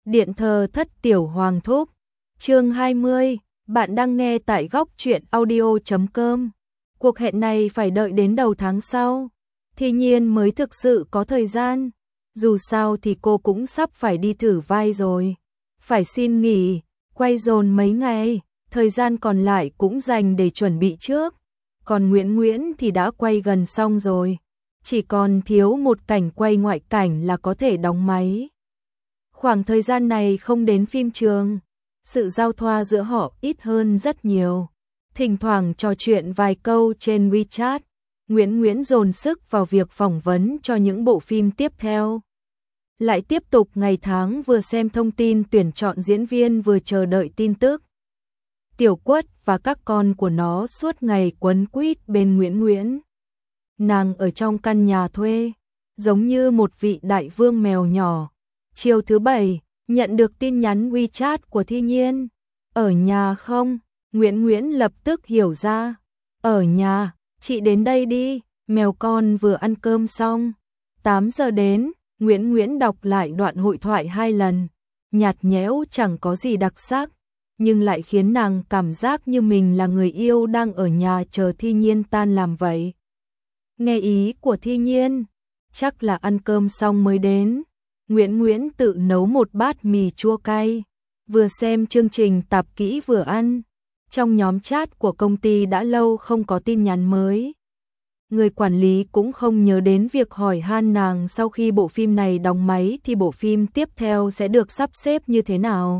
Điện thờ thất tiểu hoàng thúc. Chương 20, bạn đang nghe tại góc truyện audio.com. Cuộc hẹn này phải đợi đến đầu tháng sau, Thi Nhiên mới thực sự có thời gian. Dù sao thì cô cũng sắp phải đi thử vai rồi. Phải xin nghỉ, quay dồn mấy ngày, thời gian còn lại cũng dành để chuẩn bị trước. Còn Nguyễn thì đã quay gần xong rồi, chỉ còn thiếu một cảnh quay ngoại cảnh là có thể đóng máy. Khoảng thời gian này không đến phim trường, sự giao thoa giữa họ ít hơn rất nhiều. Thỉnh thoảng trò chuyện vài câu trên WeChat, Nguyễn dồn sức vào việc phỏng vấn cho những bộ phim tiếp theo. Lại tiếp tục ngày tháng vừa xem thông tin tuyển chọn diễn viên vừa chờ đợi tin tức. Tiểu Quất và các con của nó suốt ngày quấn quýt bên Nguyễn. Nàng ở trong căn nhà thuê, giống như một vị đại vương mèo nhỏ. Chiều thứ Bảy, nhận được tin nhắn WeChat của Thi Nhiên. Ở nhà không? Nguyễn lập tức hiểu ra. Ở nhà, chị đến đây đi, mèo con vừa ăn cơm xong. 8 giờ đến, Nguyễn đọc lại đoạn hội thoại 2 lần. Nhạt nhẽo chẳng có gì đặc sắc, nhưng lại khiến nàng cảm giác như mình là người yêu đang ở nhà chờ Thi Nhiên tan làm vậy. Nghe ý của Thi Nhiên, chắc là ăn cơm xong mới đến. Nguyễn tự nấu một bát mì chua cay, vừa xem chương trình tạp kỹ vừa ăn. Trong nhóm chat của công ty đã lâu không có tin nhắn mới. Người quản lý cũng không nhớ đến việc hỏi han nàng sau khi bộ phim này đóng máy thì bộ phim tiếp theo sẽ được sắp xếp như thế nào.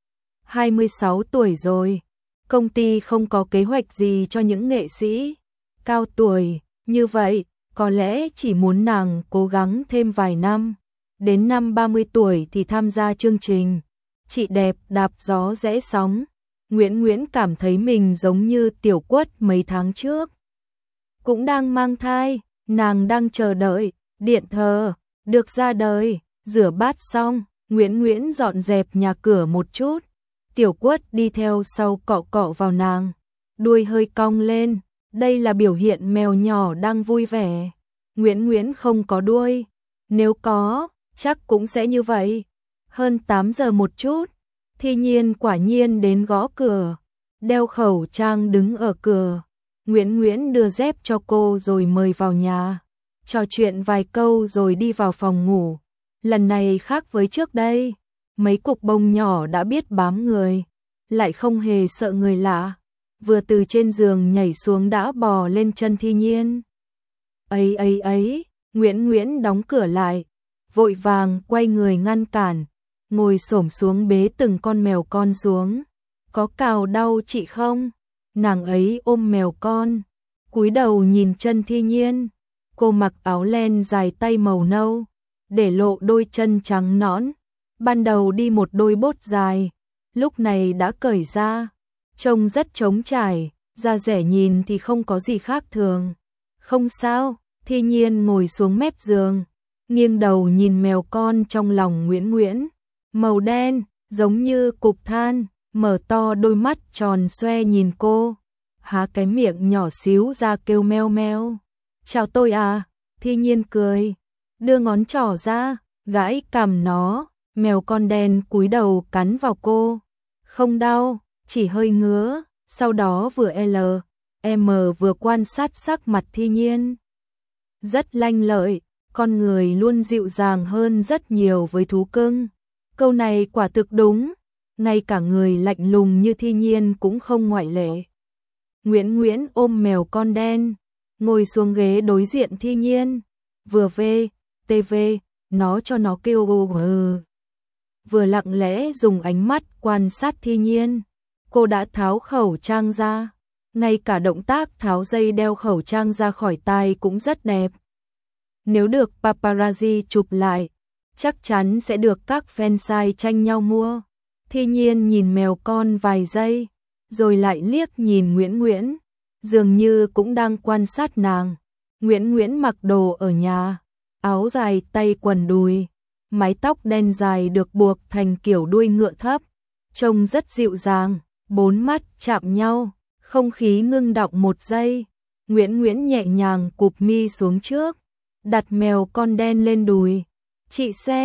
26 tuổi rồi, công ty không có kế hoạch gì cho những nghệ sĩ cao tuổi như vậy, có lẽ chỉ muốn nàng cố gắng thêm vài năm. Đến năm 30 tuổi thì tham gia chương trình Chị đẹp đạp gió rẽ sóng. Nguyễn cảm thấy mình giống như Tiểu Quất mấy tháng trước. Cũng đang mang thai, nàng đang chờ đợi điện thờ được ra đời. Rửa bát xong, Nguyễn dọn dẹp nhà cửa một chút. Tiểu Quất đi theo sau cọ cọ vào nàng, đuôi hơi cong lên. Đây là biểu hiện mèo nhỏ đang vui vẻ. Nguyễn không có đuôi, nếu có, chắc cũng sẽ như vậy. Hơn 8 giờ một chút, Thi Nhiên quả nhiên đến gõ cửa, đeo khẩu trang đứng ở cửa. Nguyễn đưa dép cho cô rồi mời vào nhà, trò chuyện vài câu rồi đi vào phòng ngủ. Lần này khác với trước đây, mấy cục bông nhỏ đã biết bám người, lại không hề sợ người lạ. Vừa từ trên giường nhảy xuống đã bò lên chân Thi Nhiên. Ấy, Nguyễn đóng cửa lại, vội vàng quay người ngăn cản, ngồi xổm xuống bế từng con mèo con xuống. Có cào đau chị không? Nàng ấy ôm mèo con, cúi đầu nhìn chân Thi Nhiên. Cô mặc áo len dài tay màu nâu, để lộ đôi chân trắng nõn. Ban đầu đi một đôi bốt dài, lúc này đã cởi ra, trông rất trống trải, da dẻ nhìn thì không có gì khác thường. Không sao, Thi Nhiên ngồi xuống mép giường, nghiêng đầu nhìn mèo con trong lòng Nguyễn. Màu đen, giống như cục than, mở to đôi mắt tròn xoe nhìn cô, há cái miệng nhỏ xíu ra kêu meo meo. Chào tôi à? Thi Nhiên cười, đưa ngón trỏ ra, gãi cằm nó. Mèo con đen cúi đầu cắn vào cô. Không đau, chỉ hơi ngứa. Sau đó vừa M vừa quan sát sắc mặt Thi Nhiên. Rất lanh lợi, con người luôn dịu dàng hơn rất nhiều với thú cưng. Câu này quả thực đúng, ngay cả người lạnh lùng như Thi Nhiên cũng không ngoại lệ. Nguyễn ôm mèo con đen, ngồi xuống ghế đối diện Thi Nhiên, vừa TV, nó cho nó kêu vừa lặng lẽ dùng ánh mắt quan sát Thi Nhiên. Cô đã tháo khẩu trang ra, ngay cả động tác tháo dây đeo khẩu trang ra khỏi tai cũng rất đẹp. Nếu được paparazzi chụp lại, chắc chắn sẽ được các fansite tranh nhau mua. Thi Nhiên nhìn mèo con vài giây, rồi lại liếc nhìn Nguyễn, dường như cũng đang quan sát nàng. Nguyễn mặc đồ ở nhà, áo dài tay quần đùi, mái tóc đen dài được buộc thành kiểu đuôi ngựa thấp, trông rất dịu dàng. 4 mắt chạm nhau, không khí ngưng đọng một giây. Nguyễn nhẹ nhàng cụp mi xuống trước, đặt mèo con đen lên đùi. Chị xem,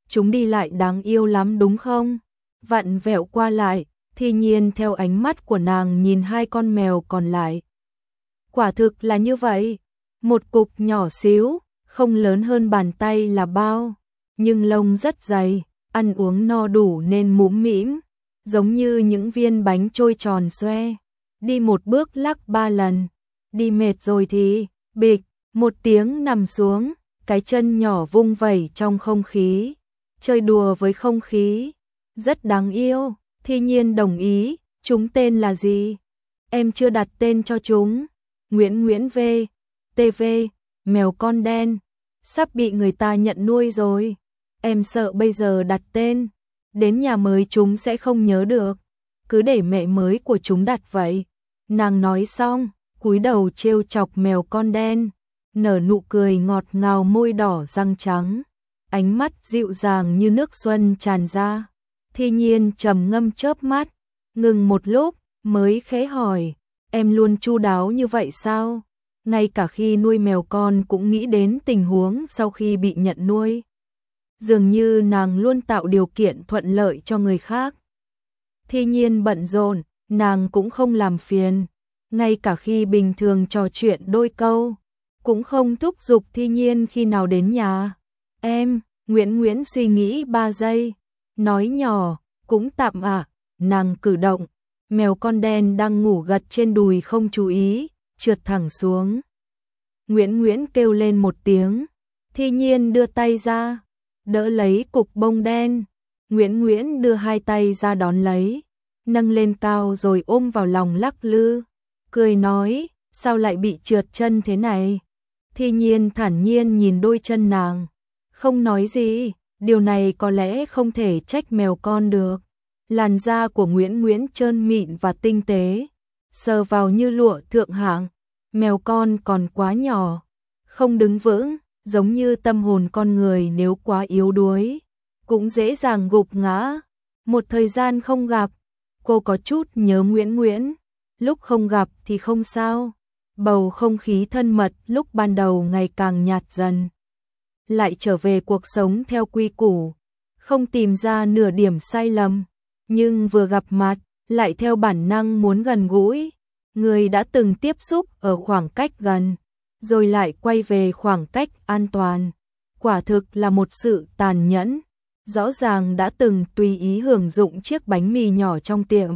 chúng đi lại đáng yêu lắm đúng không? Vặn vẹo qua lại, Thi Nhiên theo ánh mắt của nàng nhìn hai con mèo còn lại. Quả thực là như vậy, một cục nhỏ xíu, không lớn hơn bàn tay là bao, nhưng lông rất dày, ăn uống no đủ nên mũm mĩm, giống như những viên bánh trôi tròn xoe. Đi một bước lắc 3 lần, đi mệt rồi thì, bịch, một tiếng nằm xuống, cái chân nhỏ vung vẩy trong không khí, chơi đùa với không khí, rất đáng yêu. Thi Nhiên đồng ý, chúng tên là gì? Em chưa đặt tên cho chúng. Nguyễn V, TV, mèo con đen, sắp bị người ta nhận nuôi rồi. Em sợ bây giờ đặt tên, đến nhà mới chúng sẽ không nhớ được, cứ để mẹ mới của chúng đặt vậy. Nàng nói xong, cúi đầu trêu chọc mèo con đen, nở nụ cười ngọt ngào môi đỏ răng trắng, ánh mắt dịu dàng như nước xuân tràn ra. Thi Nhiên trầm ngâm chớp mắt, ngừng một lúc, mới khẽ hỏi, em luôn chu đáo như vậy sao? Ngay cả khi nuôi mèo con cũng nghĩ đến tình huống sau khi bị nhận nuôi. Dường như nàng luôn tạo điều kiện thuận lợi cho người khác. Thi Nhiên bận rộn, nàng cũng không làm phiền, ngay cả khi bình thường trò chuyện đôi câu, cũng không thúc giục Thi Nhiên khi nào đến nhà. Em, Nguyễn suy nghĩ 3 giây, nói nhỏ, cũng tạm ạ. Nàng cử động, mèo con đen đang ngủ gật trên đùi không chú ý, trượt thẳng xuống. Nguyễn kêu lên một tiếng, Thi Nhiên đưa tay ra, đỡ lấy cục bông đen. Nguyễn đưa hai tay ra đón lấy, nâng lên cao rồi ôm vào lòng lắc lư, cười nói, sao lại bị trượt chân thế này? Thi Nhiên thản nhiên nhìn đôi chân nàng, không nói gì, điều này có lẽ không thể trách mèo con được. Làn da của Nguyễn trơn mịn và tinh tế, sờ vào như lụa thượng hạng. Mèo con còn quá nhỏ, không đứng vững, giống như tâm hồn con người nếu quá yếu đuối, cũng dễ dàng gục ngã. Một thời gian không gặp, cô có chút nhớ Nguyễn, lúc không gặp thì không sao. Bầu không khí thân mật lúc ban đầu ngày càng nhạt dần. Lại trở về cuộc sống theo quy củ, không tìm ra nửa điểm sai lầm, nhưng vừa gặp mặt, lại theo bản năng muốn gần gũi. Người đã từng tiếp xúc ở khoảng cách gần, rồi lại quay về khoảng cách an toàn. Quả thực là một sự tàn nhẫn. Rõ ràng đã từng tùy ý hưởng dụng chiếc bánh mì nhỏ trong tiệm,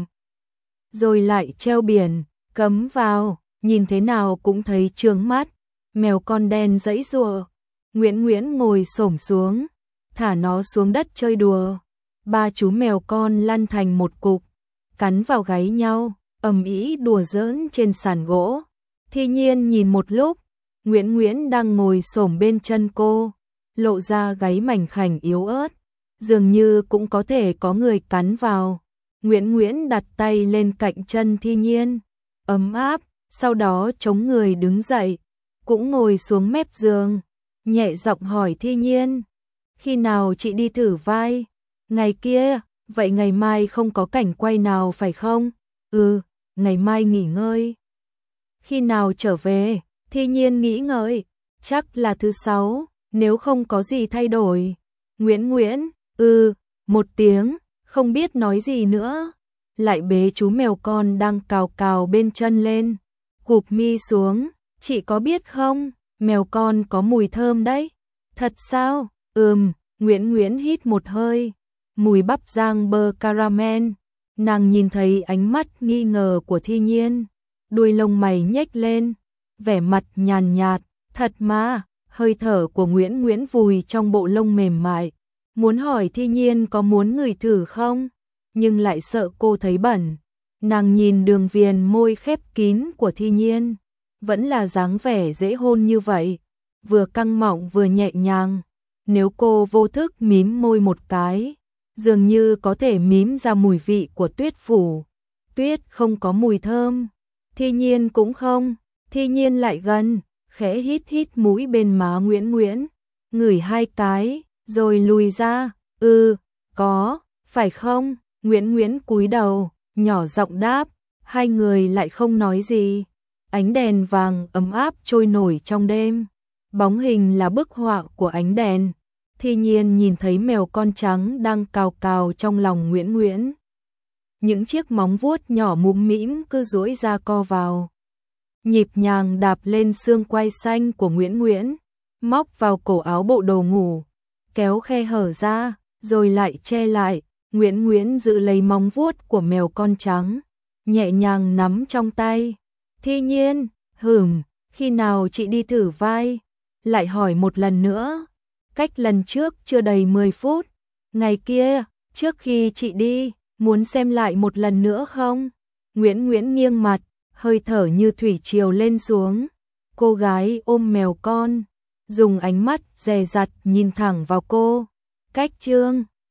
rồi lại treo biển, cấm vào, nhìn thế nào cũng thấy chướng mắt. Mèo con đen giãy giụa, Nguyễn ngồi xổm xuống, thả nó xuống đất chơi đùa. Ba chú mèo con lăn thành một cục, cắn vào gáy nhau, ầm ĩ đùa giỡn trên sàn gỗ. Thi Nhiên nhìn một lúc, Nguyễn đang ngồi xổm bên chân cô, lộ ra gáy mảnh khảnh yếu ớt, dường như cũng có thể có người cắn vào. Nguyễn đặt tay lên cạnh chân Thi Nhiên, ấm áp, sau đó chống người đứng dậy, cũng ngồi xuống mép giường, nhẹ giọng hỏi Thi Nhiên, khi nào chị đi thử vai? Ngày kia, vậy ngày mai không có cảnh quay nào phải không? Ừ, ngày mai nghỉ ngơi. Khi nào trở về? Thi Nhiên nghĩ ngợi, chắc là thứ 6, nếu không có gì thay đổi. Nguyễn, một tiếng, không biết nói gì nữa. Lại bế chú mèo con đang cào cào bên chân lên, cụp mi xuống, chị có biết không, mèo con có mùi thơm đấy. Thật sao? Nguyễn hít một hơi, mùi bắp rang bơ caramel. Nàng nhìn thấy ánh mắt nghi ngờ của Thi Nhiên, đuôi lông mày nhếch lên, vẻ mặt nhàn nhạt, thật mà. Hơi thở của Nguyễn vùi trong bộ lông mềm mại, muốn hỏi Thi Nhiên có muốn ngửi thử không, nhưng lại sợ cô thấy bẩn. Nàng nhìn đường viền môi khép kín của Thi Nhiên, vẫn là dáng vẻ dễ hôn như vậy, vừa căng mọng vừa nhẹ nhàng. Nếu cô vô thức mím môi một cái, dường như có thể mím ra mùi vị của tuyết phủ. Tuyết không có mùi thơm, Thi Nhiên cũng không. Thi Nhiên lại gần, khẽ hít mũi bên má Nguyễn, ngửi 2 cái, rồi lùi ra. Có, phải không? Nguyễn cúi đầu, nhỏ giọng đáp. Hai người lại không nói gì. Ánh đèn vàng ấm áp trôi nổi trong đêm, bóng hình là bức họa của ánh đèn. Thi Nhiên nhìn thấy mèo con trắng đang cào cào trong lòng Nguyễn Nguyễn. Những chiếc móng vuốt nhỏ mũm mĩm cứ duỗi ra co vào. Nhịp nhàng đạp lên xương quai xanh của Nguyễn Nguyễn, móc vào cổ áo bộ đồ ngủ, kéo khe hở ra, rồi lại che lại. Nguyễn Nguyễn giữ lấy móng vuốt của mèo con trắng, nhẹ nhàng nắm trong tay. Thi Nhiên, khi nào chị đi thử vai? Lại hỏi một lần nữa. Cách lần trước chưa đầy 10 phút. Ngày kia, trước khi chị đi, muốn xem lại một lần nữa không? Nguyễn Nguyễn nghiêng mặt, hơi thở như thủy triều lên xuống. Cô gái ôm mèo con, dùng ánh mắt dè dặt nhìn thẳng vào cô. Cách chương